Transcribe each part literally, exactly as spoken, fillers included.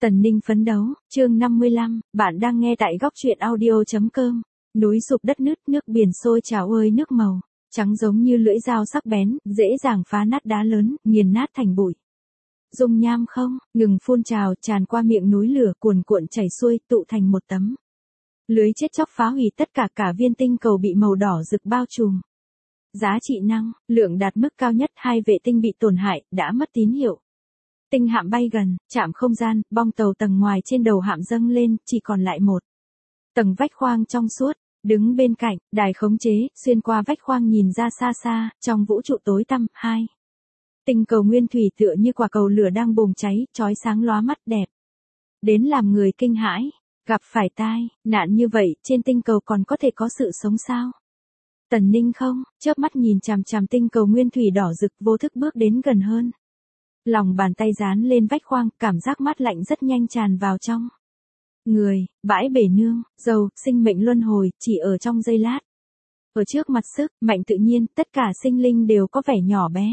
Tần Ninh phấn đấu, chương năm mươi lăm, bạn đang nghe tại góc truyện audio.com. Núi sụp đất nứt, nước biển sôi trào ơi nước màu, trắng giống như lưỡi dao sắc bén, dễ dàng phá nát đá lớn, nghiền nát thành bụi. Dung nham không, ngừng phun trào, tràn qua miệng núi lửa cuồn cuộn chảy xuôi, tụ thành một tấm lưới chết chóc phá hủy tất cả cả viên tinh cầu bị màu đỏ rực bao trùm. Giá trị năng, lượng đạt mức cao nhất, hai vệ tinh bị tổn hại, đã mất tín hiệu. Tinh hạm bay gần, chạm không gian, bong tàu tầng ngoài trên đầu hạm dâng lên, chỉ còn lại một tầng vách khoang trong suốt. Đứng bên cạnh, đài khống chế, xuyên qua vách khoang nhìn ra xa xa, trong vũ trụ tối tăm, hai tinh cầu nguyên thủy tựa như quả cầu lửa đang bùng cháy, chói sáng lóa mắt đẹp. Đến làm người kinh hãi, gặp phải tai nạn như vậy, trên tinh cầu còn có thể có sự sống sao? Tần Ninh không, chớp mắt nhìn chằm chằm tinh cầu nguyên thủy đỏ rực, vô thức bước đến gần hơn. Lòng bàn tay dán lên vách khoang, cảm giác mát lạnh rất nhanh tràn vào trong người. Bãi bể nương, dầu, sinh mệnh luân hồi, chỉ ở trong giây lát. Ở trước mặt sức mạnh tự nhiên, tất cả sinh linh đều có vẻ nhỏ bé.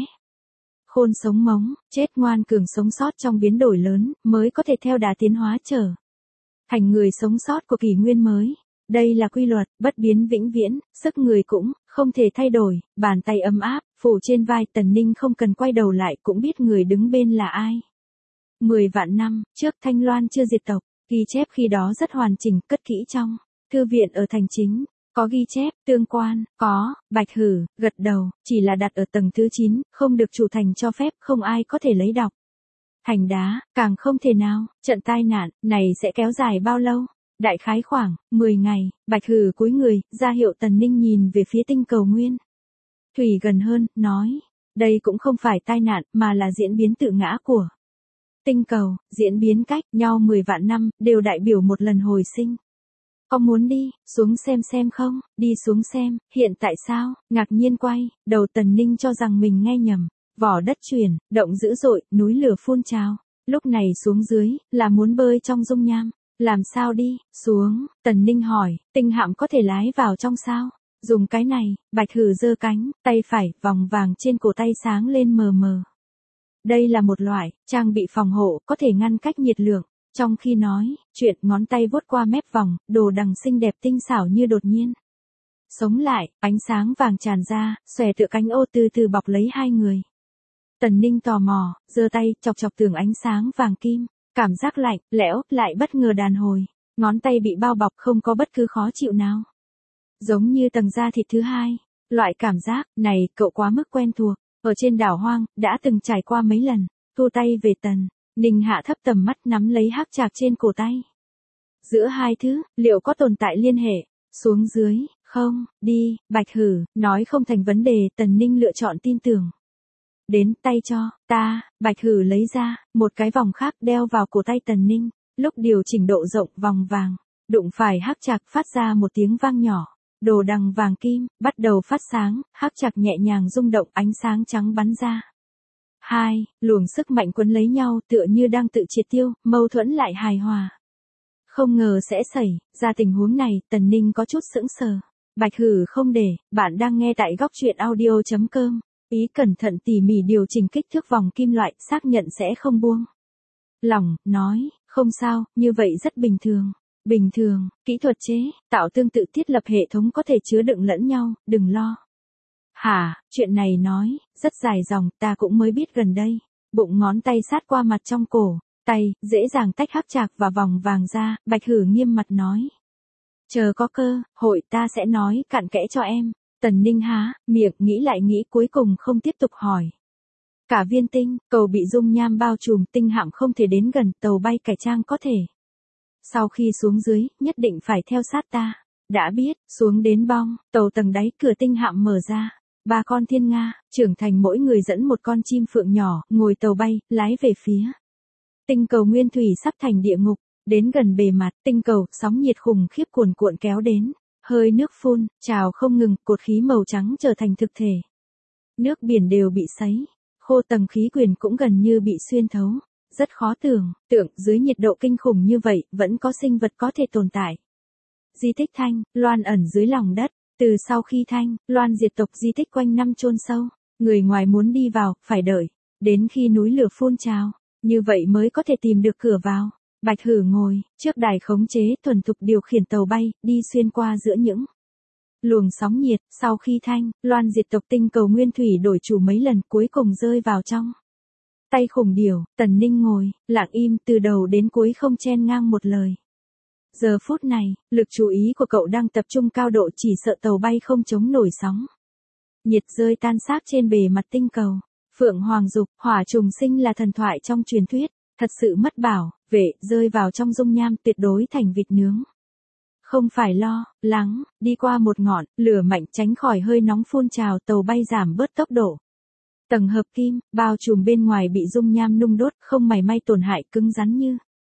Khôn sống mống, chết ngoan cường sống sót trong biến đổi lớn, mới có thể theo đà tiến hóa trở thành người sống sót của kỷ nguyên mới. Đây là quy luật, bất biến vĩnh viễn, sức người cũng không thể thay đổi. Bàn tay ấm áp phủ trên vai, Tần Ninh không cần quay đầu lại cũng biết người đứng bên là ai. Mười vạn năm trước Thanh Loan chưa diệt tộc, ghi chép khi đó rất hoàn chỉnh, cất kỹ trong thư viện ở thành chính. Có ghi chép, tương quan, có. Bạch Hử gật đầu, chỉ là đặt ở tầng thứ chín, không được chủ thành cho phép, không ai có thể lấy đọc. Thành đá, càng không thể nào. Trận tai nạn này sẽ kéo dài bao lâu? Đại khái khoảng mười ngày. Bạch Hử cúi người, ra hiệu Tần Ninh nhìn về phía tinh cầu nguyên thủy gần hơn, nói, đây cũng không phải tai nạn, mà là diễn biến tự ngã của tinh cầu. Diễn biến cách nhau mười vạn năm, đều đại biểu một lần hồi sinh. Có muốn đi xuống xem xem không? Đi xuống xem. Hiện tại sao? Ngạc nhiên quay đầu, Tần Ninh cho rằng mình nghe nhầm. Vỏ đất chuyển động dữ dội, núi lửa phun trào. Lúc này xuống dưới là muốn bơi trong dung nham. Làm sao đi xuống? Tần Ninh hỏi. Tinh hạm có thể lái vào trong sao? Dùng cái này. Bạch Hử giơ cánh tay phải, vòng vàng trên cổ tay sáng lên mờ mờ. Đây là một loại trang bị phòng hộ, có thể ngăn cách nhiệt lượng. Trong khi nói chuyện, ngón tay vuốt qua mép vòng, đồ đằng xinh đẹp tinh xảo như đột nhiên sống lại, ánh sáng vàng tràn ra, xòe tựa cánh ô từ từ bọc lấy hai người. Tần Ninh tò mò, giơ tay chọc chọc tường ánh sáng vàng kim, cảm giác lạnh, lẽo, lại bất ngờ đàn hồi. Ngón tay bị bao bọc, không có bất cứ khó chịu nào. Giống như tầng da thịt thứ hai. Loại cảm giác này cậu quá mức quen thuộc. Ở trên đảo hoang, đã từng trải qua mấy lần. Thu tay về Tần Ninh hạ thấp tầm mắt, nắm lấy hắc trạc trên cổ tay. Giữa hai thứ, liệu có tồn tại liên hệ? Xuống dưới, không, đi. Bạch Hử nói không thành vấn đề, Tần Ninh lựa chọn tin tưởng. Đến, tay cho ta. Bạch Hử lấy ra một cái vòng khác đeo vào cổ tay Tần Ninh. Lúc điều chỉnh độ rộng vòng vàng, đụng phải hắc trạc phát ra một tiếng vang nhỏ. Đồ đằng vàng kim bắt đầu phát sáng, hắc trạc nhẹ nhàng rung động, ánh sáng trắng bắn ra. Hai luồng sức mạnh quấn lấy nhau, tựa như đang tự triệt tiêu, mâu thuẫn lại hài hòa. Không ngờ sẽ xảy ra tình huống này, Tần Ninh có chút sững sờ. Bạch Hử không để, bạn đang nghe tại góc truyện audio.com. Ý cẩn thận tỉ mỉ điều chỉnh kích thước vòng kim loại, xác nhận sẽ không buông lỏng, nói, không sao, như vậy rất bình thường. Bình thường, kỹ thuật chế tạo tương tự thiết lập hệ thống có thể chứa đựng lẫn nhau, đừng lo. Hả, chuyện này nói rất dài dòng, ta cũng mới biết gần đây. Bụng ngón tay sát qua mặt trong cổ tay, dễ dàng tách hắc trạc và vòng vàng ra. Bạch Hử nghiêm mặt nói, chờ có cơ hội ta sẽ nói cặn kẽ cho em. Tần Ninh há miệng, nghĩ lại nghĩ, cuối cùng không tiếp tục hỏi. Cả viên tinh cầu bị dung nham bao trùm, tinh hạm không thể đến gần, tàu bay cải trang có thể. Sau khi xuống dưới, nhất định phải theo sát ta. Đã biết. Xuống đến bong tàu tầng đáy, cửa tinh hạm mở ra. Ba con thiên nga trưởng thành, mỗi người dẫn một con chim phượng nhỏ, ngồi tàu bay lái về phía tinh cầu nguyên thủy sắp thành địa ngục. Đến gần bề mặt tinh cầu, sóng nhiệt khủng khiếp cuồn cuộn kéo đến, hơi nước phun trào không ngừng, cột khí màu trắng trở thành thực thể. Nước biển đều bị sấy khô, tầng khí quyển cũng gần như bị xuyên thấu. Rất khó tưởng tượng, dưới nhiệt độ kinh khủng như vậy, vẫn có sinh vật có thể tồn tại. Di tích Thanh Loan ẩn dưới lòng đất. Từ sau khi Thanh Loan diệt tộc, di tích quanh năm chôn sâu. Người ngoài muốn đi vào, phải đợi đến khi núi lửa phun trào, như vậy mới có thể tìm được cửa vào. Bạch Hử ngồi trước đài khống chế thuần thục điều khiển tàu bay, đi xuyên qua giữa những luồng sóng nhiệt, sau khi thanh, loan diệt tộc tinh cầu nguyên thủy đổi chủ mấy lần cuối cùng rơi vào trong tay khủng điểu. Tần Ninh ngồi, lặng im từ đầu đến cuối không chen ngang một lời. Giờ phút này, lực chú ý của cậu đang tập trung cao độ, chỉ sợ tàu bay không chống nổi sóng nhiệt rơi tan xác trên bề mặt tinh cầu. Phượng Hoàng Dục, hỏa trùng sinh là thần thoại trong truyền thuyết, thật sự mất bảo vệ, rơi vào trong dung nham tuyệt đối thành vịt nướng. Không phải lo lắng, đi qua một ngọn lửa mạnh tránh khỏi hơi nóng phun trào, tàu bay giảm bớt tốc độ. Tầng hợp kim bao trùm bên ngoài bị dung nham nung đốt, không mảy may tổn hại, cứng rắn như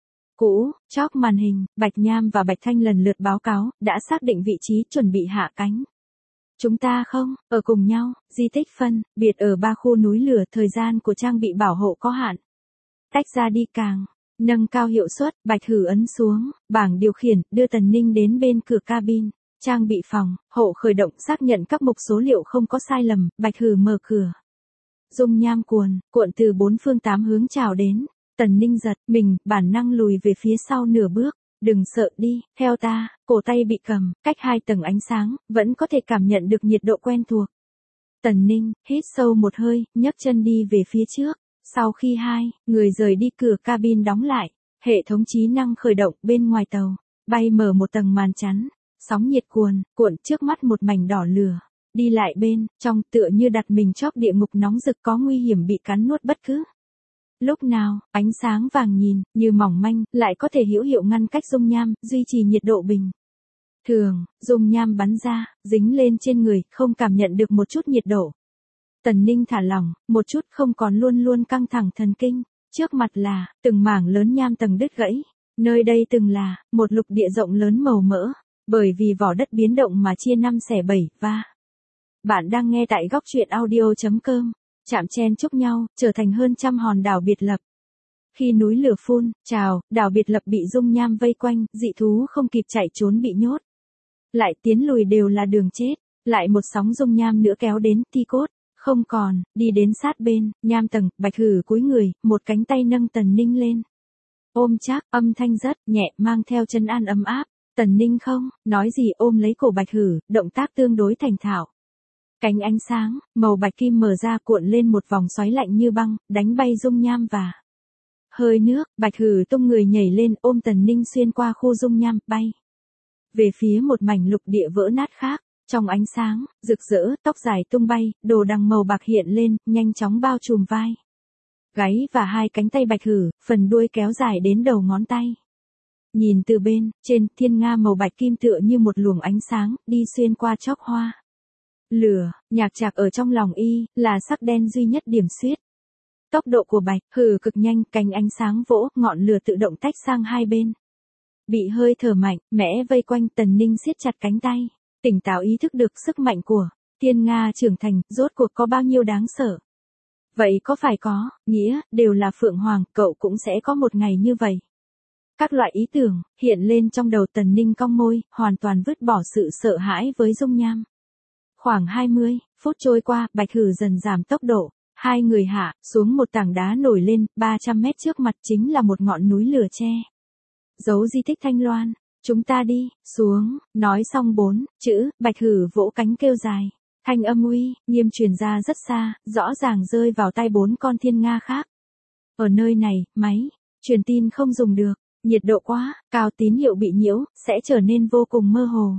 cũ. Chóc màn hình, Bạch Nham và Bạch Thanh lần lượt báo cáo, đã xác định vị trí, chuẩn bị hạ cánh. Chúng ta không ở cùng nhau, di tích phân biệt ở ba khu núi lửa, thời gian của trang bị bảo hộ có hạn. Tách ra đi càng nâng cao hiệu suất. Bạch Hử ấn xuống bảng điều khiển, đưa Tần Ninh đến bên cửa cabin. Trang bị phòng hộ khởi động, xác nhận các mục số liệu không có sai lầm. Bạch Hử mở cửa. Dung nham cuồn cuộn từ bốn phương tám hướng trào đến. Tần Ninh giật mình, bản năng lùi về phía sau nửa bước. Đừng sợ, đi theo ta. Cổ tay bị cầm, cách hai tầng ánh sáng, vẫn có thể cảm nhận được nhiệt độ quen thuộc. Tần Ninh hít sâu một hơi, nhấc chân đi về phía trước. Sau khi hai người rời đi, cửa cabin đóng lại, hệ thống trí năng khởi động. Bên ngoài tàu bay mở một tầng màn chắn, sóng nhiệt cuồn cuộn, trước mắt một mảnh đỏ lửa. Đi lại bên trong tựa như đặt mình chóp địa ngục nóng rực, có nguy hiểm bị cắn nuốt bất cứ lúc nào. Ánh sáng vàng nhìn như mỏng manh, lại có thể hữu hiệu ngăn cách dung nham, duy trì nhiệt độ bình thường. Dung nham bắn ra, dính lên trên người, không cảm nhận được một chút nhiệt độ. Tần Ninh thả lỏng một chút, không còn luôn luôn căng thẳng thần kinh. Trước mặt là từng mảng lớn nham tầng đứt gãy. Nơi đây từng là một lục địa rộng lớn màu mỡ, bởi vì vỏ đất biến động mà chia năm xẻ bảy. Và bạn đang nghe tại góc truyện audio chấm com. Chạm chen chúc nhau, trở thành hơn trăm hòn đảo biệt lập. Khi núi lửa phun trào, đảo biệt lập bị dung nham vây quanh, dị thú không kịp chạy trốn bị nhốt lại, tiến lùi đều là đường chết. Lại một sóng dung nham nữa kéo đến, thi cốt không còn. Đi đến sát bên nham tầng, Bạch Hử cúi người, một cánh tay nâng Tần Ninh lên, ôm chắc, âm thanh rất nhẹ, mang theo trấn an ấm áp. Tần Ninh không nói gì, ôm lấy cổ Bạch Hử, động tác tương đối thành thạo. Cánh ánh sáng màu bạch kim mở ra, cuộn lên một vòng xoáy lạnh như băng, đánh bay dung nham và hơi nước. Bạch Hử tung người nhảy lên, ôm Tần Ninh xuyên qua khu dung nham, bay về phía một mảnh lục địa vỡ nát khác. Trong ánh sáng rực rỡ, tóc dài tung bay, đồ đằng màu bạc hiện lên, nhanh chóng bao trùm vai, gáy và hai cánh tay Bạch Hử, phần đuôi kéo dài đến đầu ngón tay. Nhìn từ bên trên, thiên nga màu bạch kim tựa như một luồng ánh sáng, đi xuyên qua chóp hoa lửa. Nhạc Trạc ở trong lòng y là sắc đen duy nhất điểm xuyết. Tốc độ của Bạch Hử cực nhanh, cánh ánh sáng vỗ, ngọn lửa tự động tách sang hai bên. Bị hơi thở mạnh mẽ vây quanh, Tần Ninh siết chặt cánh tay, tỉnh táo ý thức được sức mạnh của thiên nga trưởng thành, rốt cuộc có bao nhiêu đáng sợ. Vậy có phải có nghĩa đều là Phượng Hoàng, cậu cũng sẽ có một ngày như vậy? Các loại ý tưởng hiện lên trong đầu Tần Ninh, cong môi, hoàn toàn vứt bỏ sự sợ hãi với dung nham. Khoảng hai mươi phút trôi qua, Bạch Hử dần giảm tốc độ, hai người hạ xuống một tảng đá nổi lên, ba trăm mét trước mặt chính là một ngọn núi lửa che giấu di tích Thanh Loan. Chúng ta đi xuống. Nói xong bốn chữ, Bạch Hử vỗ cánh kêu dài, thanh âm uy nghiêm truyền ra rất xa, rõ ràng rơi vào tai bốn con thiên nga khác. Ở nơi này, máy truyền tin không dùng được, nhiệt độ quá cao, tín hiệu bị nhiễu, sẽ trở nên vô cùng mơ hồ.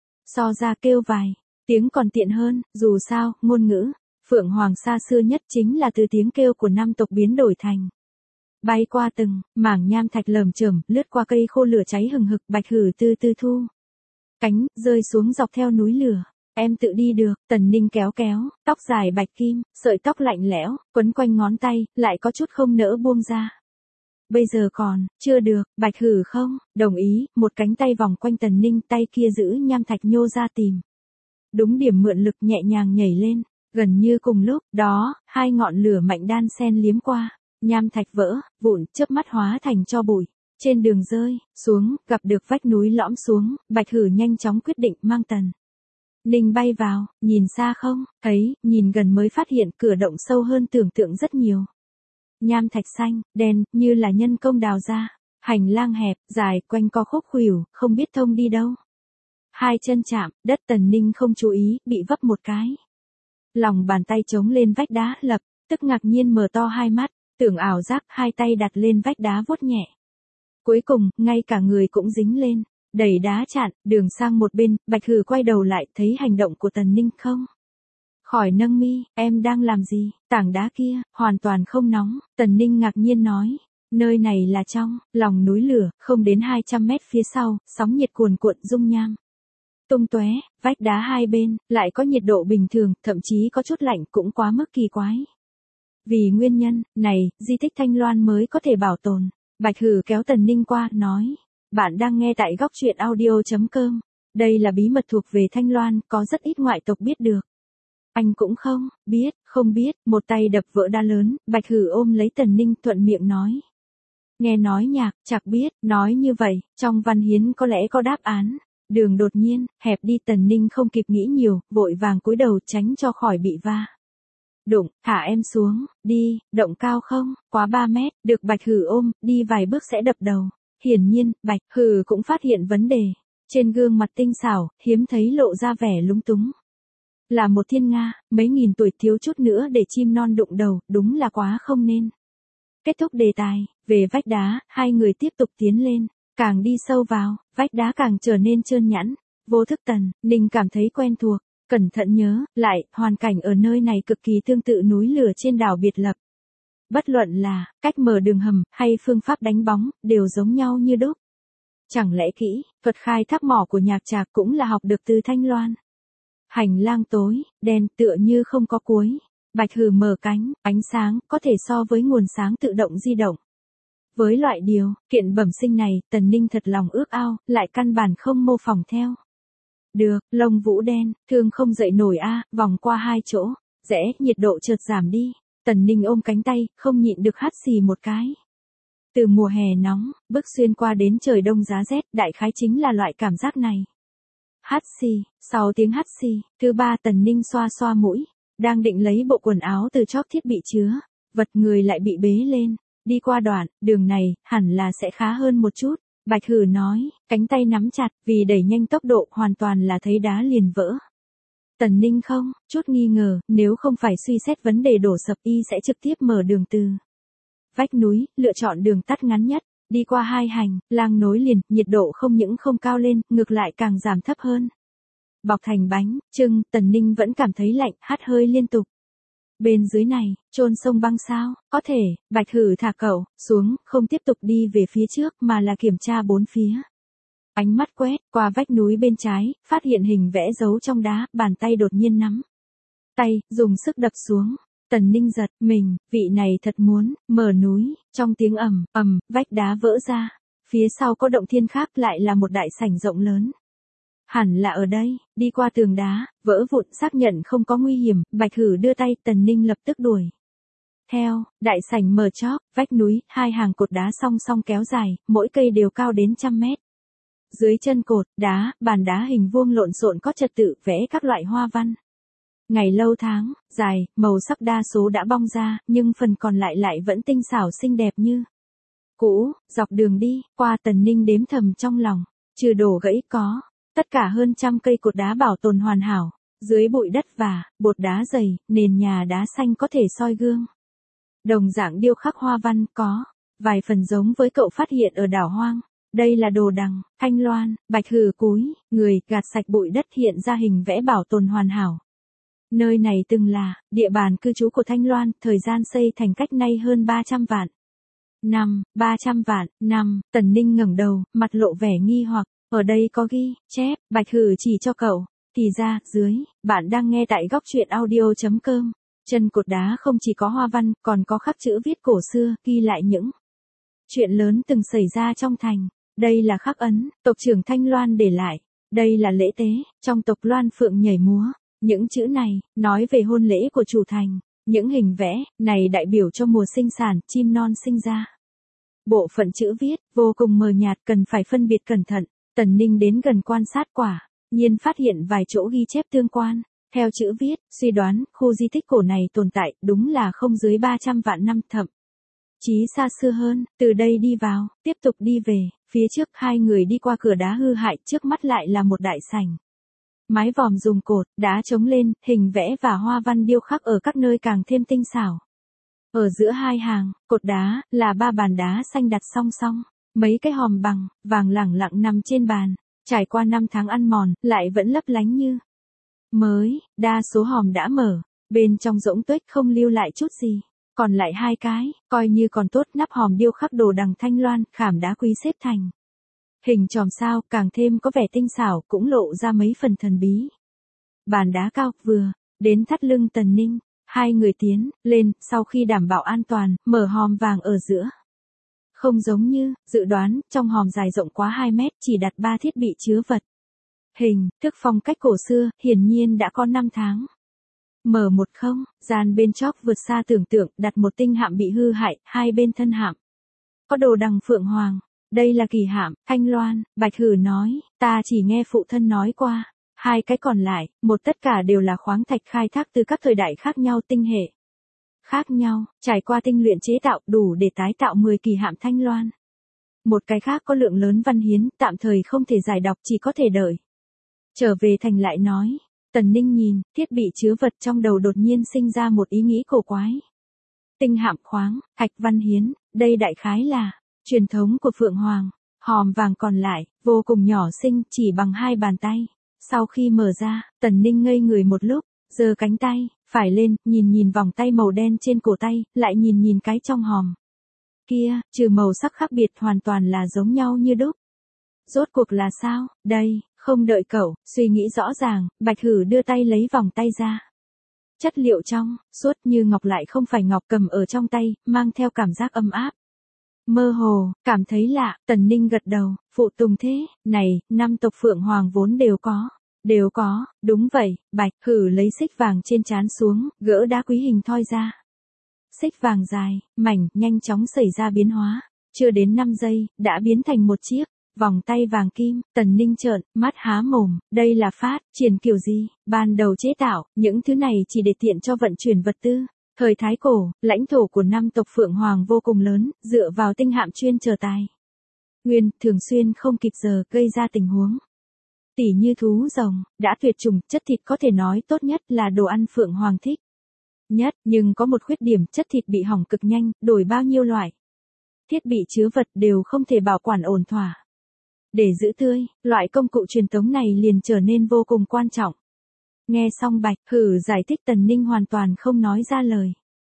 So ra kêu vài tiếng còn tiện hơn, dù sao, ngôn ngữ Phượng Hoàng xa xưa nhất chính là từ tiếng kêu của năm tộc biến đổi thành. Bay qua từng mảng nham thạch lởm chởm, lướt qua cây khô lửa cháy hừng hực, Bạch Hử từ từ thu cánh, rơi xuống dọc theo núi lửa. Em tự đi được. Tần Ninh kéo kéo tóc dài bạch kim, sợi tóc lạnh lẽo quấn quanh ngón tay, lại có chút không nỡ buông ra. Bây giờ còn chưa được. Bạch Hử không đồng ý, một cánh tay vòng quanh Tần Ninh, tay kia giữ nham thạch nhô ra tìm đúng điểm mượn lực, nhẹ nhàng nhảy lên. Gần như cùng lúc đó, hai ngọn lửa mạnh đan xen liếm qua, nham thạch vỡ vụn, chớp mắt hóa thành tro bụi. Trên đường rơi xuống, gặp được vách núi lõm xuống, Bạch Hử nhanh chóng quyết định mang Tần Ninh bay vào. Nhìn xa không thấy, nhìn gần mới phát hiện cửa động sâu hơn tưởng tượng rất nhiều. Nham thạch xanh đen như là nhân công đào ra, Hành lang hẹp, dài, quanh co khúc khuỷu, không biết thông đi đâu. Hai chân chạm, đất Tần Ninh không chú ý, bị vấp một cái. Lòng bàn tay chống lên vách đá, lập tức ngạc nhiên mở to hai mắt, tưởng ảo giác, hai tay đặt lên vách đá vuốt nhẹ. Cuối cùng, ngay cả người cũng dính lên, đẩy đá chặn, đường sang một bên, Bạch Hử quay đầu lại, thấy hành động của Tần Ninh không khỏi nâng mi, em đang làm gì? Tảng đá kia, hoàn toàn không nóng, Tần Ninh ngạc nhiên nói. Nơi này là trong lòng núi lửa, không đến hai trăm mét phía sau, sóng nhiệt cuồn cuộn dung nham tung tóe, vách đá hai bên lại có nhiệt độ bình thường, thậm chí có chút lạnh, cũng quá mức kỳ quái. Vì nguyên nhân này, di tích Thanh Loan mới có thể bảo tồn. Bạch Hử kéo Tần Ninh qua, nói: "Bạn đang nghe tại góc truyện audio chấm com. Đây là bí mật thuộc về Thanh Loan, có rất ít ngoại tộc biết được." Anh cũng không biết, không biết, một tay đập vỡ đá lớn, Bạch Hử ôm lấy Tần Ninh, thuận miệng nói: "Nghe nói nhạc, chắc biết." Nói như vậy, trong văn hiến có lẽ có đáp án. Đường đột nhiên hẹp đi, Tần Ninh không kịp nghĩ nhiều, vội vàng cúi đầu tránh cho khỏi bị va đụng. "Thả em xuống, đi, động cao không, quá ba mét." Được Bạch Hử ôm, đi vài bước sẽ đập đầu. Hiển nhiên, Bạch Hử cũng phát hiện vấn đề. Trên gương mặt tinh xảo, hiếm thấy lộ ra vẻ lúng túng. Là một thiên nga, mấy nghìn tuổi, thiếu chút nữa để chim non đụng đầu, đúng là quá không nên. Kết thúc đề tài, về vách đá, hai người tiếp tục tiến lên. Càng đi sâu vào, vách đá càng trở nên trơn nhẵn. Vô thức Tần Ninh cảm thấy quen thuộc, cẩn thận nhớ lại, hoàn cảnh ở nơi này cực kỳ tương tự núi lửa trên đảo biệt lập. Bất luận là cách mở đường hầm hay phương pháp đánh bóng, đều giống nhau như đúc. Chẳng lẽ kỹ thuật khai thác mỏ của Nhạc Trạc cũng là học được từ Thanh Loan? Hành lang tối, đen, tựa như không có cuối. Bạch Hử mở cánh, ánh sáng có thể so với nguồn sáng tự động di động. Với loại điều kiện bẩm sinh này, Tần Ninh thật lòng ước ao, lại căn bản không mô phỏng theo. Được, lông vũ đen, thương không dậy nổi a, vòng qua hai chỗ, rẽ, nhiệt độ chợt giảm đi. Tần Ninh ôm cánh tay, không nhịn được hắt xì một cái. Từ mùa hè nóng, bước xuyên qua đến trời đông giá rét, đại khái chính là loại cảm giác này. Hắt xì, sau tiếng hắt xì, thứ ba Tần Ninh xoa xoa mũi, đang định lấy bộ quần áo từ chóp thiết bị chứa vật người lại bị bế lên. Đi qua đoạn đường này, hẳn là sẽ khá hơn một chút. Bạch Hử nói, cánh tay nắm chặt, vì đẩy nhanh tốc độ, hoàn toàn là thấy đá liền vỡ. Tần Ninh không chút nghi ngờ, nếu không phải suy xét vấn đề đổ sập, y sẽ trực tiếp mở đường từ vách núi, lựa chọn đường tắt ngắn nhất, đi qua hai hành lang nối liền, nhiệt độ không những không cao lên, ngược lại càng giảm thấp hơn. Bọc thành bánh chưng, Tần Ninh vẫn cảm thấy lạnh, hắt hơi liên tục. Bên dưới này, chôn sông băng sao? Có thể. Bạch Hử thả cậu xuống, không tiếp tục đi về phía trước mà là kiểm tra bốn phía. Ánh mắt quét qua vách núi bên trái, phát hiện hình vẽ dấu trong đá, bàn tay đột nhiên nắm tay, dùng sức đập xuống. Tần Ninh giật mình, vị này thật muốn mở núi. Trong tiếng ầm ầm, vách đá vỡ ra. Phía sau có động thiên khác, lại là một đại sảnh rộng lớn. Hẳn là ở đây. Đi qua tường đá vỡ vụn, xác nhận không có nguy hiểm, Bạch Hử đưa tay, Tần Ninh lập tức đuổi theo. Đại sảnh mở chóp, vách núi, hai hàng cột đá song song kéo dài, mỗi cây đều cao đến trăm mét. Dưới chân cột đá, bàn đá hình vuông lộn xộn có trật tự, vẽ các loại hoa văn. Ngày lâu tháng dài, màu sắc đa số đã bong ra, nhưng phần còn lại lại vẫn tinh xảo xinh đẹp như cũ. Dọc đường đi qua, Tần Ninh đếm thầm trong lòng, trừ đổ gãy có tất cả hơn trăm cây cột đá bảo tồn hoàn hảo. Dưới bụi đất và bột đá dày, nền nhà đá xanh có thể soi gương. Đồng dạng điêu khắc hoa văn, có vài phần giống với cậu phát hiện ở đảo hoang. Đây là đồ đằng Thanh Loan. Bạch Hử cúi người, gạt sạch bụi đất, hiện ra hình vẽ bảo tồn hoàn hảo. Nơi này từng là địa bàn cư trú của Thanh Loan, thời gian xây thành cách nay hơn ba trăm vạn năm. ba trăm vạn năm. Tần Ninh ngẩng đầu, mặt lộ vẻ nghi hoặc. Ở đây có ghi chép. Bạch Hử chỉ cho cậu. Thì ra, dưới, bạn đang nghe tại góc truyện audio chấm com. Chân cột đá không chỉ có hoa văn, còn có khắc chữ viết cổ xưa, ghi lại những chuyện lớn từng xảy ra trong thành. Đây là khắc ấn, tộc trưởng Thanh Loan để lại. Đây là lễ tế, trong tộc Loan Phượng nhảy múa. Những chữ này, nói về hôn lễ của chủ thành. Những hình vẽ, này đại biểu cho mùa sinh sản, chim non sinh ra. Bộ phận chữ viết, vô cùng mờ nhạt, cần phải phân biệt cẩn thận. Tần Ninh đến gần quan sát, quả nhiên phát hiện vài chỗ ghi chép tương quan. Theo chữ viết, suy đoán, khu di tích cổ này tồn tại, đúng là không dưới ba trăm vạn năm, thậm Chí xa xưa hơn, từ đây đi vào, tiếp tục đi về, phía trước hai người đi qua cửa đá hư hại, trước mắt lại là một đại sảnh. Mái vòm dùng cột, đá chống lên, hình vẽ và hoa văn điêu khắc ở các nơi càng thêm tinh xảo. Ở giữa hai hàng, cột đá, là ba bàn đá xanh đặt song song, mấy cái hòm bằng, vàng lẳng lặng nằm trên bàn, trải qua năm tháng ăn mòn, lại vẫn lấp lánh như mới, đa số hòm đã mở, bên trong rỗng tuếch không lưu lại chút gì. Còn lại hai cái, coi như còn tốt, nắp hòm điêu khắc đồ đằng thanh loan, khảm đá quý xếp thành hình chòm sao, càng thêm có vẻ tinh xảo, cũng lộ ra mấy phần thần bí. Bàn đá cao, vừa đến thắt lưng Tần Ninh, hai người tiến lên, sau khi đảm bảo an toàn, mở hòm vàng ở giữa. Không giống như dự đoán, trong hòm dài rộng quá hai mét, chỉ đặt ba thiết bị chứa vật. Hình thức phong cách cổ xưa, hiển nhiên đã có năm tháng. mở một không, gian bên chóp vượt xa tưởng tượng, đặt một tinh hạm bị hư hại, hai bên thân hạm có đồ đằng phượng hoàng. Đây là kỳ hạm, Thanh Loan, Bạch Hử nói, ta chỉ nghe phụ thân nói qua. Hai cái còn lại, một tất cả đều là khoáng thạch khai thác từ các thời đại khác nhau, tinh hệ khác nhau, trải qua tinh luyện chế tạo, đủ để tái tạo mười kỳ hạm Thanh Loan. Một cái khác có lượng lớn văn hiến, tạm thời không thể giải đọc, chỉ có thể đợi trở về thành lại nói. Tần Ninh nhìn, thiết bị chứa vật trong đầu đột nhiên sinh ra một ý nghĩ cổ quái. Tinh hạm khoáng, thạch văn hiến, đây đại khái là truyền thống của Phượng Hoàng. Hòm vàng còn lại, vô cùng nhỏ xinh, chỉ bằng hai bàn tay. Sau khi mở ra, Tần Ninh ngây người một lúc, giơ cánh tay phải lên, nhìn nhìn vòng tay màu đen trên cổ tay, lại nhìn nhìn cái trong hòm kia, trừ màu sắc khác biệt hoàn toàn là giống nhau như đúc. Rốt cuộc là sao, đây, không đợi cậu suy nghĩ rõ ràng, Bạch Hử đưa tay lấy vòng tay ra. Chất liệu trong, suốt như ngọc lại không phải ngọc, cầm ở trong tay, mang theo cảm giác ấm áp. Mơ hồ, cảm thấy lạ, Tần Ninh gật đầu, phụ tùng thế, này, năm tộc Phượng Hoàng vốn đều có. Đều có, đúng vậy, Bạch Hử lấy xích vàng trên trán xuống, gỡ đá quý hình thoi ra. Xích vàng dài, mảnh, nhanh chóng xảy ra biến hóa. Chưa đến năm giây, đã biến thành một chiếc vòng tay vàng kim. Tần Ninh trợn mắt há mồm, đây là phát triển kiểu gì? Ban đầu chế tạo, những thứ này chỉ để tiện cho vận chuyển vật tư. Thời Thái Cổ, lãnh thổ của năm tộc Phượng Hoàng vô cùng lớn, dựa vào tinh hạm chuyên chờ tài nguyên, thường xuyên không kịp giờ, gây ra tình huống tỉ như thú rồng, đã tuyệt chủng, chất thịt có thể nói tốt nhất là đồ ăn Phượng Hoàng thích nhất, nhưng có một khuyết điểm, chất thịt bị hỏng cực nhanh, đổi bao nhiêu loại thiết bị chứa vật đều không thể bảo quản ổn thỏa. Để giữ tươi, loại công cụ truyền tống này liền trở nên vô cùng quan trọng. Nghe xong Bạch Hử giải thích, Tần Ninh hoàn toàn không nói ra lời.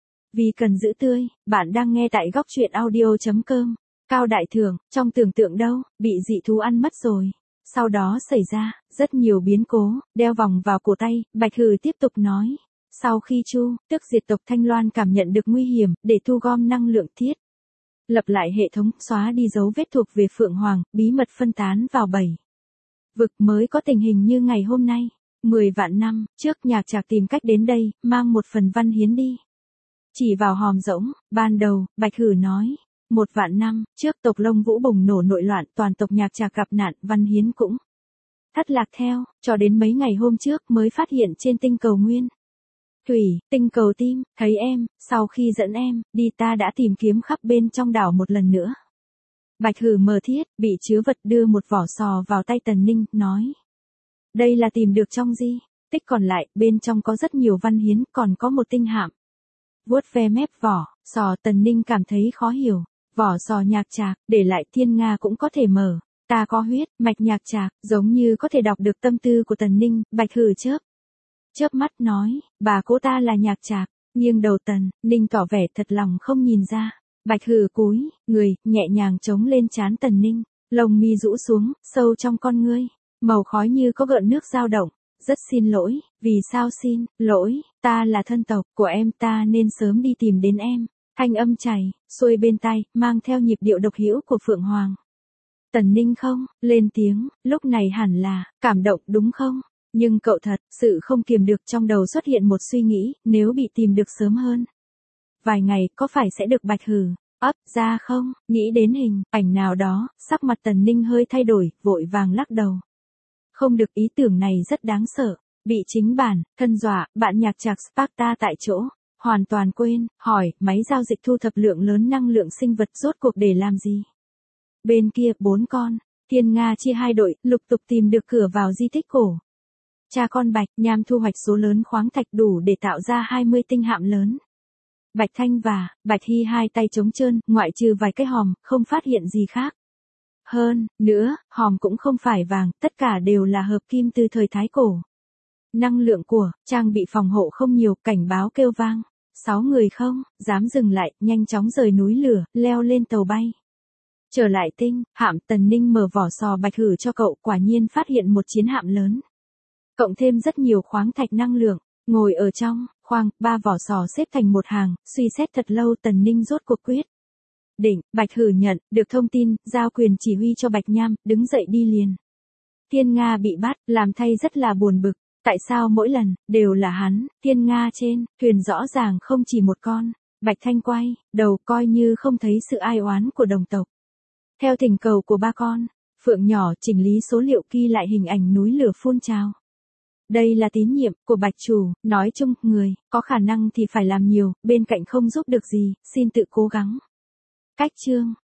Vì cần giữ tươi, bạn đang nghe tại góc truyện audio chấm com. Cao đại thượng, trong tưởng tượng đâu, bị dị thú ăn mất rồi. Sau đó xảy ra rất nhiều biến cố, đeo vòng vào cổ tay, Bạch Hử tiếp tục nói. Sau khi Chu, tức diệt tộc Thanh Loan cảm nhận được nguy hiểm, để thu gom năng lượng thiết lập lại hệ thống, xóa đi dấu vết thuộc về Phượng Hoàng, bí mật phân tán vào bảy vực, mới có tình hình như ngày hôm nay. Mười vạn năm trước, Nhạc Trạc tìm cách đến đây, mang một phần văn hiến đi. Chỉ vào hòm rỗng, ban đầu, Bạch Hử nói, một vạn năm trước tộc Lông Vũ bùng nổ nội loạn, toàn tộc Nhạc Trạc gặp nạn, văn hiến cũng thất lạc theo, cho đến mấy ngày hôm trước mới phát hiện trên tinh cầu Nguyên Thủy, tinh cầu Tim, thấy em, sau khi dẫn em đi, ta đã tìm kiếm khắp bên trong đảo một lần nữa. Bạch Hử mở thiết bị chứa vật, đưa một vỏ sò vào tay Tần Ninh, nói. Đây là tìm được trong di tích còn lại, bên trong có rất nhiều văn hiến, còn có một tinh hạm. Vuốt ve mép vỏ sò, Tần Ninh cảm thấy khó hiểu. Vỏ sò Nhạc Trạc, để lại thiên nga cũng có thể mở. Ta có huyết mạch Nhạc Trạc, giống như có thể đọc được tâm tư của Tần Ninh. Bạch Hử chớp chớp mắt nói, bà cố ta là Nhạc Trạc. Nghiêng đầu Tần Ninh tỏ vẻ thật lòng không nhìn ra. Bạch Hử cúi người, nhẹ nhàng chống lên trán Tần Ninh, lông mi rũ xuống, sâu trong con ngươi, màu khói như có gợn nước dao động. Rất xin lỗi. Vì sao xin lỗi? Ta là thân tộc của em, ta nên sớm đi tìm đến em. Thanh âm chảy xuôi bên tai, mang theo nhịp điệu độc hữu của Phượng Hoàng. Tần Ninh không lên tiếng, lúc này hẳn là cảm động đúng không? Nhưng cậu thật sự không kiềm được, trong đầu xuất hiện một suy nghĩ, nếu bị tìm được sớm hơn vài ngày, có phải sẽ được Bạch Hử ấp ra không? Nghĩ đến hình ảnh nào đó, sắc mặt Tần Ninh hơi thay đổi, vội vàng lắc đầu. Không được, ý tưởng này rất đáng sợ. Bị chính bản thân dọa, bạn Nhạc Trạc Sparta tại chỗ. hoàn toàn quên, hỏi, máy giao dịch thu thập lượng lớn năng lượng sinh vật rốt cuộc để làm gì? Bên kia, bốn con, Thiên Nga chia hai đội, lục tục tìm được cửa vào di tích cổ. Cha con Bạch Nham thu hoạch số lớn khoáng thạch đủ để tạo ra hai mươi tinh hạm lớn. Bạch Thanh và Bạch Hy hai tay trống trơn, ngoại trừ vài cái hòm, không phát hiện gì khác. Hơn nữa, hòm cũng không phải vàng, tất cả đều là hợp kim từ thời Thái Cổ. Năng lượng của trang bị phòng hộ không nhiều, cảnh báo kêu vang. Sáu người không dám dừng lại, nhanh chóng rời núi lửa, leo lên tàu bay. Trở lại tinh hạm, Tần Ninh mở vỏ sò Bạch Hử cho cậu, quả nhiên phát hiện một chiến hạm lớn. Cộng thêm rất nhiều khoáng thạch năng lượng, ngồi ở trong khoang, ba vỏ sò xếp thành một hàng, suy xét thật lâu Tần Ninh rốt cuộc quyết định. Bạch Hử nhận được thông tin, giao quyền chỉ huy cho Bạch Nham, đứng dậy đi liền. Thiên Nga bị bắt, làm thay rất là buồn bực. Tại sao mỗi lần đều là hắn? Thiên Nga trên thuyền rõ ràng không chỉ một con. Bạch Thanh quay đầu, coi như không thấy sự ai oán của đồng tộc. Theo thỉnh cầu của ba con phượng nhỏ, chỉnh lý số liệu, ghi lại hình ảnh núi lửa phun trào. Đây là tín nhiệm của Bạch chủ, nói chung, người có khả năng thì phải làm nhiều, bên cạnh không giúp được gì, xin tự cố gắng. Cách chương